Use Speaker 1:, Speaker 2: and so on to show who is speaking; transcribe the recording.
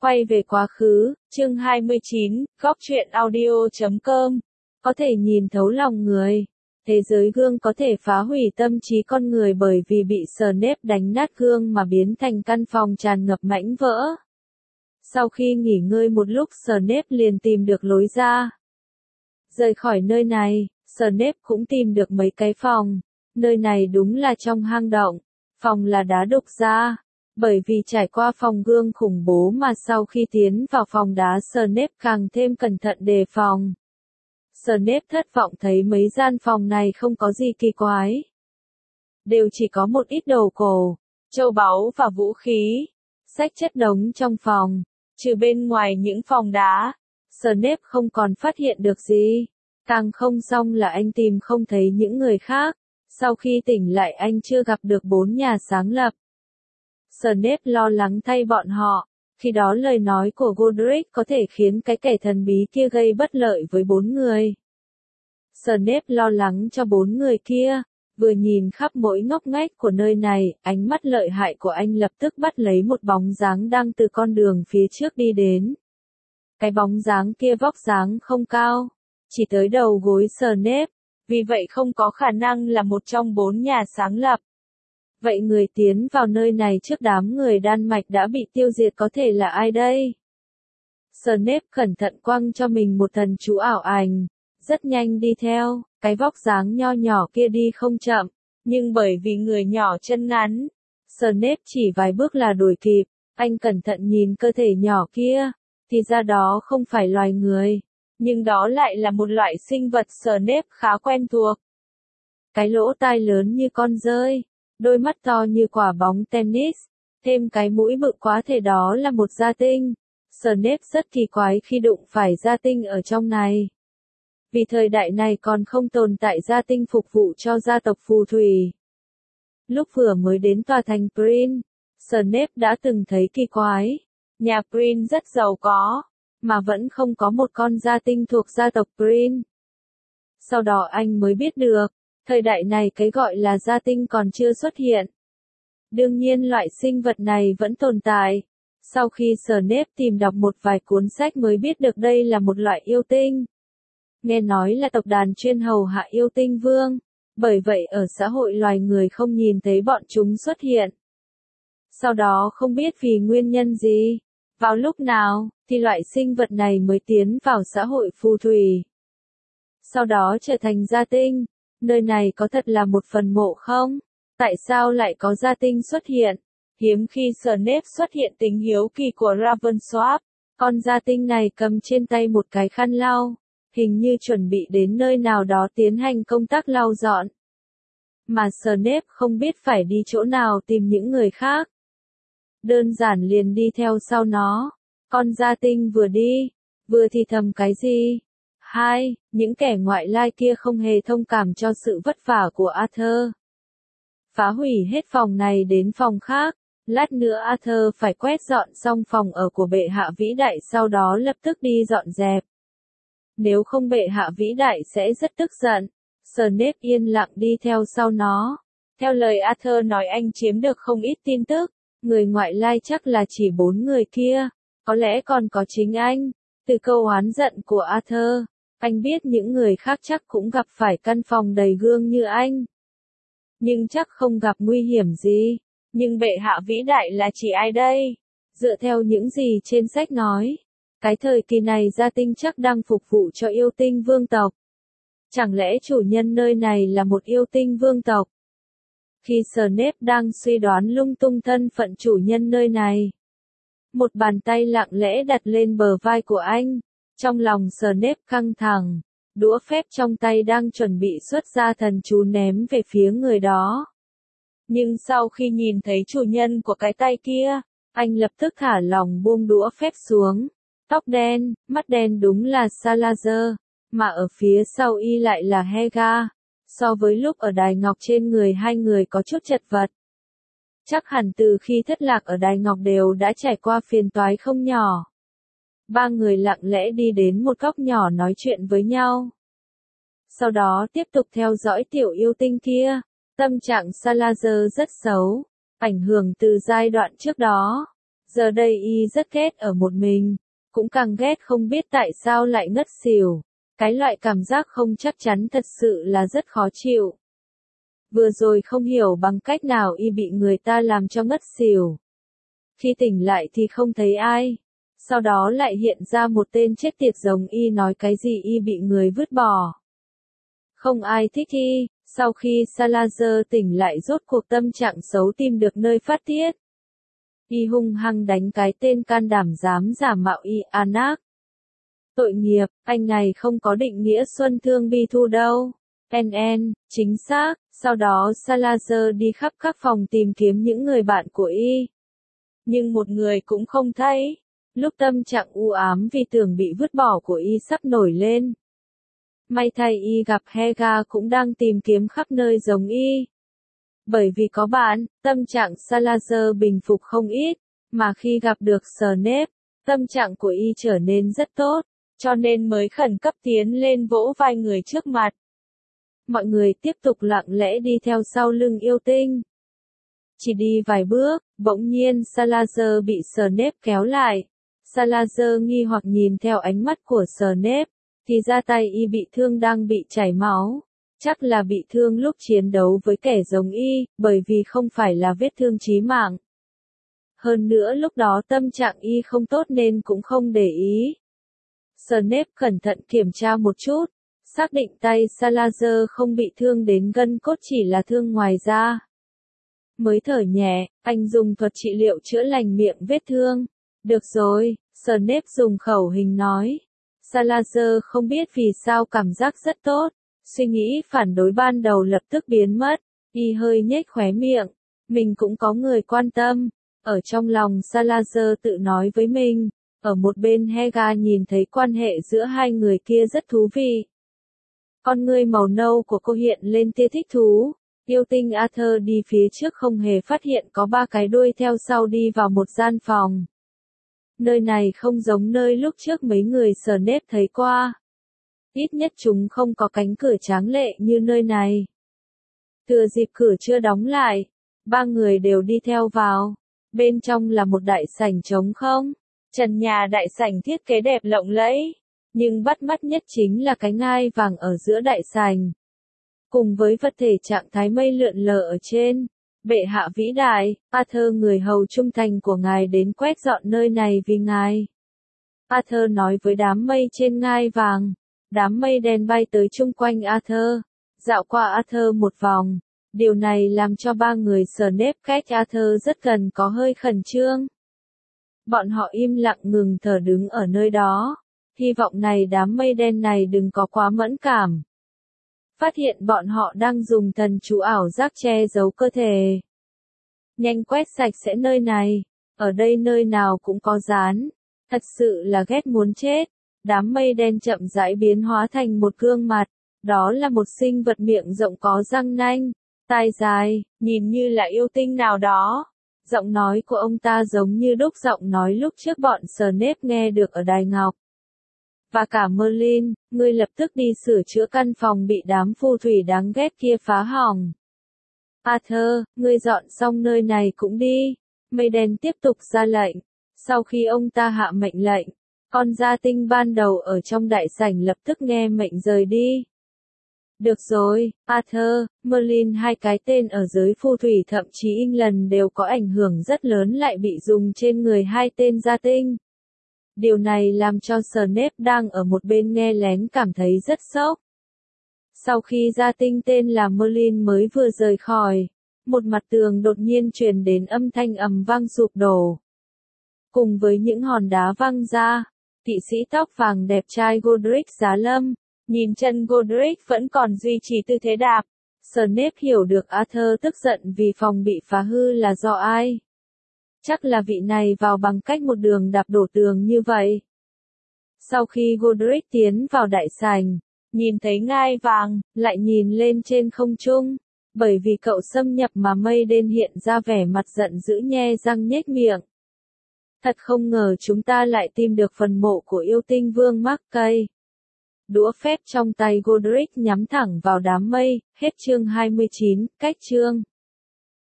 Speaker 1: Quay về quá khứ, chương 29, góc truyện audio.com. Có thể nhìn thấu lòng người. Thế giới gương có thể phá hủy tâm trí con người bởi vì bị Snape đánh nát gương mà biến thành căn phòng tràn ngập mảnh vỡ. Sau khi nghỉ ngơi một lúc, Snape liền tìm được lối ra. Rời khỏi nơi này, Snape cũng tìm được mấy cái phòng. Nơi này đúng là trong hang động. Phòng là đá đục ra. Bởi vì trải qua phòng gương khủng bố mà sau khi tiến vào phòng đá, Snape càng thêm cẩn thận đề phòng. Snape thất vọng thấy mấy gian phòng này không có gì kỳ quái. Đều chỉ có một ít đồ cổ, châu báu và vũ khí, sách chất đống trong phòng. Trừ bên ngoài những phòng đá, Snape không còn phát hiện được gì. Càng không xong là anh tìm không thấy những người khác. Sau khi tỉnh lại anh chưa gặp được 4 nhà sáng lập. Snape lo lắng thay bọn họ, khi đó lời nói của Godric có thể khiến cái kẻ thần bí kia gây bất lợi với 4 người. Snape lo lắng cho 4 người kia, vừa nhìn khắp mỗi ngóc ngách của nơi này, ánh mắt lợi hại của anh lập tức bắt lấy một bóng dáng đang từ con đường phía trước đi đến. Cái bóng dáng kia vóc dáng không cao, chỉ tới đầu gối Snape, vì vậy không có khả năng là một trong 4 nhà sáng lập. Vậy người tiến vào nơi này trước đám người Đan Mạch đã bị tiêu diệt có thể là ai đây? Snape cẩn thận quăng cho mình một thần chú ảo ảnh, rất nhanh đi theo, cái vóc dáng nho nhỏ kia đi không chậm, nhưng bởi vì người nhỏ chân ngắn, Snape chỉ vài bước là đuổi kịp. Anh cẩn thận nhìn cơ thể nhỏ kia, thì ra đó không phải loài người, nhưng đó lại là một loại sinh vật Snape khá quen thuộc. Cái lỗ tai lớn như con dơi, đôi mắt to như quả bóng tennis, thêm cái mũi bự quá thể đó là một gia tinh. Snape rất kỳ quái khi đụng phải gia tinh ở trong này. Vì thời đại này còn không tồn tại gia tinh phục vụ cho gia tộc phù thủy. Lúc vừa mới đến tòa thành Prin, Snape đã từng thấy kỳ quái. Nhà Prin rất giàu có, mà vẫn không có một con gia tinh thuộc gia tộc Prin. Sau đó anh mới biết được, thời đại này cái gọi là gia tinh còn chưa xuất hiện. Đương nhiên loại sinh vật này vẫn tồn tại. Sau khi Snape tìm đọc một vài cuốn sách mới biết được đây là một loại yêu tinh. Nghe nói là tộc đàn chuyên hầu hạ yêu tinh vương, bởi vậy ở xã hội loài người không nhìn thấy bọn chúng xuất hiện. Sau đó không biết vì nguyên nhân gì, vào lúc nào, thì loại sinh vật này mới tiến vào xã hội phù thủy. Sau đó trở thành gia tinh. Nơi này có thật là một phần mộ không? Tại sao lại có gia tinh xuất hiện? Hiếm khi Snape xuất hiện tính hiếu kỳ của Ravensworth. Con gia tinh này cầm trên tay một cái khăn lau, hình như chuẩn bị đến nơi nào đó tiến hành công tác lau dọn. Mà Snape không biết phải đi chỗ nào tìm những người khác. Đơn giản liền đi theo sau nó. Con gia tinh vừa đi, vừa thì thầm cái gì? Những kẻ ngoại lai kia không hề thông cảm cho sự vất vả của Arthur. Phá hủy hết phòng này đến phòng khác, lát nữa Arthur phải quét dọn xong phòng ở của bệ hạ vĩ đại sau đó lập tức đi dọn dẹp. Nếu không bệ hạ vĩ đại sẽ rất tức giận. Snape yên lặng đi theo sau nó. Theo lời Arthur nói anh chiếm được không ít tin tức, người ngoại lai chắc là chỉ 4 người kia, có lẽ còn có chính anh. Từ câu oán giận của Arthur, anh biết những người khác chắc cũng gặp phải căn phòng đầy gương như anh. Nhưng chắc không gặp nguy hiểm gì. Nhưng bệ hạ vĩ đại là chỉ ai đây? Dựa theo những gì trên sách nói, cái thời kỳ này gia tinh chắc đang phục vụ cho yêu tinh vương tộc. Chẳng lẽ chủ nhân nơi này là một yêu tinh vương tộc? Khi Snape đang suy đoán lung tung thân phận chủ nhân nơi này, một bàn tay lặng lẽ đặt lên bờ vai của anh. Trong lòng Snape căng thẳng, đũa phép trong tay đang chuẩn bị xuất ra thần chú ném về phía người đó. Nhưng sau khi nhìn thấy chủ nhân của cái tay kia, anh lập tức thả lỏng buông đũa phép xuống. Tóc đen, mắt đen đúng là Salazar, mà ở phía sau y lại là Helga. So với lúc ở đài ngọc trên người hai người có chút chật vật. Chắc hẳn từ khi thất lạc ở đài ngọc đều đã trải qua phiền toái không nhỏ. Ba người lặng lẽ đi đến một góc nhỏ nói chuyện với nhau. Sau đó tiếp tục theo dõi tiểu yêu tinh kia. Tâm trạng Salazar rất xấu, ảnh hưởng từ giai đoạn trước đó. Giờ đây y rất ghét ở một mình, cũng càng ghét không biết tại sao lại ngất xỉu. Cái loại cảm giác không chắc chắn thật sự là rất khó chịu. Vừa rồi không hiểu bằng cách nào y bị người ta làm cho ngất xỉu. Khi tỉnh lại thì không thấy ai. Sau đó lại hiện ra một tên chết tiệt giống y nói cái gì y bị người vứt bỏ. Không ai thích y. Sau khi Salazar tỉnh lại rốt cuộc tâm trạng xấu tìm được nơi phát tiết. Y hung hăng đánh cái tên can đảm dám giả mạo y Anak. Tội nghiệp, anh này không có định nghĩa xuân thương bi thu đâu. NN, chính xác, sau đó Salazar đi khắp các phòng tìm kiếm những người bạn của y. Nhưng một người cũng không thấy. Lúc tâm trạng u ám vì tưởng bị vứt bỏ của y sắp nổi lên. May thay y gặp Helga cũng đang tìm kiếm khắp nơi giống y. Bởi vì có bạn, tâm trạng Salazar bình phục không ít, mà khi gặp được Snape, tâm trạng của y trở nên rất tốt, cho nên mới khẩn cấp tiến lên vỗ vai người trước mặt. Mọi người tiếp tục lặng lẽ đi theo sau lưng yêu tinh. Chỉ đi vài bước, bỗng nhiên Salazar bị Snape kéo lại. Salazar nghi hoặc nhìn theo ánh mắt của Snape, thì ra tay y bị thương đang bị chảy máu. Chắc là bị thương lúc chiến đấu với kẻ giống y, bởi vì không phải là vết thương chí mạng. Hơn nữa lúc đó tâm trạng y không tốt nên cũng không để ý. Snape cẩn thận kiểm tra một chút, xác định tay Salazar không bị thương đến gân cốt chỉ là thương ngoài da. Mới thở nhẹ, anh dùng thuật trị liệu chữa lành miệng vết thương. Được rồi, Snape dùng khẩu hình nói. Salazar không biết vì sao cảm giác rất tốt. Suy nghĩ phản đối ban đầu lập tức biến mất, y hơi nhếch khóe miệng, mình cũng có người quan tâm. Ở trong lòng Salazar tự nói với mình, ở một bên Helga nhìn thấy quan hệ giữa hai người kia rất thú vị. Con ngươi màu nâu của cô hiện lên tia thích thú, yêu tinh Arthur đi phía trước không hề phát hiện có ba cái đuôi theo sau đi vào một gian phòng. Nơi này không giống nơi lúc trước mấy người Snape thấy qua. Ít nhất chúng không có cánh cửa tráng lệ như nơi này. Thừa dịp cửa chưa đóng lại, ba người đều đi theo vào. Bên trong là một đại sảnh trống không. Trần nhà đại sảnh thiết kế đẹp lộng lẫy, nhưng bắt mắt nhất chính là cái ngai vàng ở giữa đại sảnh. Cùng với vật thể trạng thái mây lượn lờ ở trên. Bệ hạ vĩ đại, Arthur người hầu trung thành của ngài đến quét dọn nơi này vì ngài. Arthur nói với đám mây trên ngai vàng. Đám mây đen bay tới chung quanh Arthur, dạo qua Arthur một vòng. Điều này làm cho ba người Snape cách Arthur rất gần có hơi khẩn trương. Bọn họ im lặng ngừng thở đứng ở nơi đó. Hy vọng này đám mây đen này đừng có quá mẫn cảm. Phát hiện bọn họ đang dùng thần chú ảo giác che giấu cơ thể. Nhanh quét sạch sẽ nơi này. Ở đây nơi nào cũng có rán. Thật sự là ghét muốn chết. Đám mây đen chậm rãi biến hóa thành một gương mặt. Đó là một sinh vật miệng rộng có răng nanh, tai dài, nhìn như là yêu tinh nào đó. Giọng nói của ông ta giống như đúc giọng nói lúc trước bọn Snape nghe được ở Đài Ngọc. Và cả Merlin, ngươi lập tức đi sửa chữa căn phòng bị đám phù thủy đáng ghét kia phá hỏng. Arthur, ngươi dọn xong nơi này cũng đi. Mây đen tiếp tục ra lệnh. Sau khi ông ta hạ mệnh lệnh, con gia tinh ban đầu ở trong đại sảnh lập tức nghe mệnh rời đi. Được rồi, Arthur, Merlin hai cái tên ở giới phù thủy thậm chí England đều có ảnh hưởng rất lớn lại bị dùng trên người hai tên gia tinh. Điều này làm cho Snape đang ở một bên nghe lén cảm thấy rất sốc. Sau khi gia tinh tên là Merlin mới vừa rời khỏi, một mặt tường đột nhiên truyền đến âm thanh ầm vang sụp đổ. Cùng với những hòn đá văng ra, kỵ sĩ tóc vàng đẹp trai Godric giá lâm, nhìn chân Godric vẫn còn duy trì tư thế đạp. Snape hiểu được Arthur tức giận vì phòng bị phá hư là do ai. Chắc là vị này vào bằng cách một đường đạp đổ tường như vậy. Sau khi Godric tiến vào đại sảnh, nhìn thấy ngai vàng, lại nhìn lên trên không trung. Bởi vì cậu xâm nhập mà mây đen hiện ra vẻ mặt giận dữ nhe răng nhếch miệng. Thật không ngờ chúng ta lại tìm được phần mộ của yêu tinh vương Markay. Đũa phép trong tay Godric nhắm thẳng vào đám mây, hết chương 29, cách chương.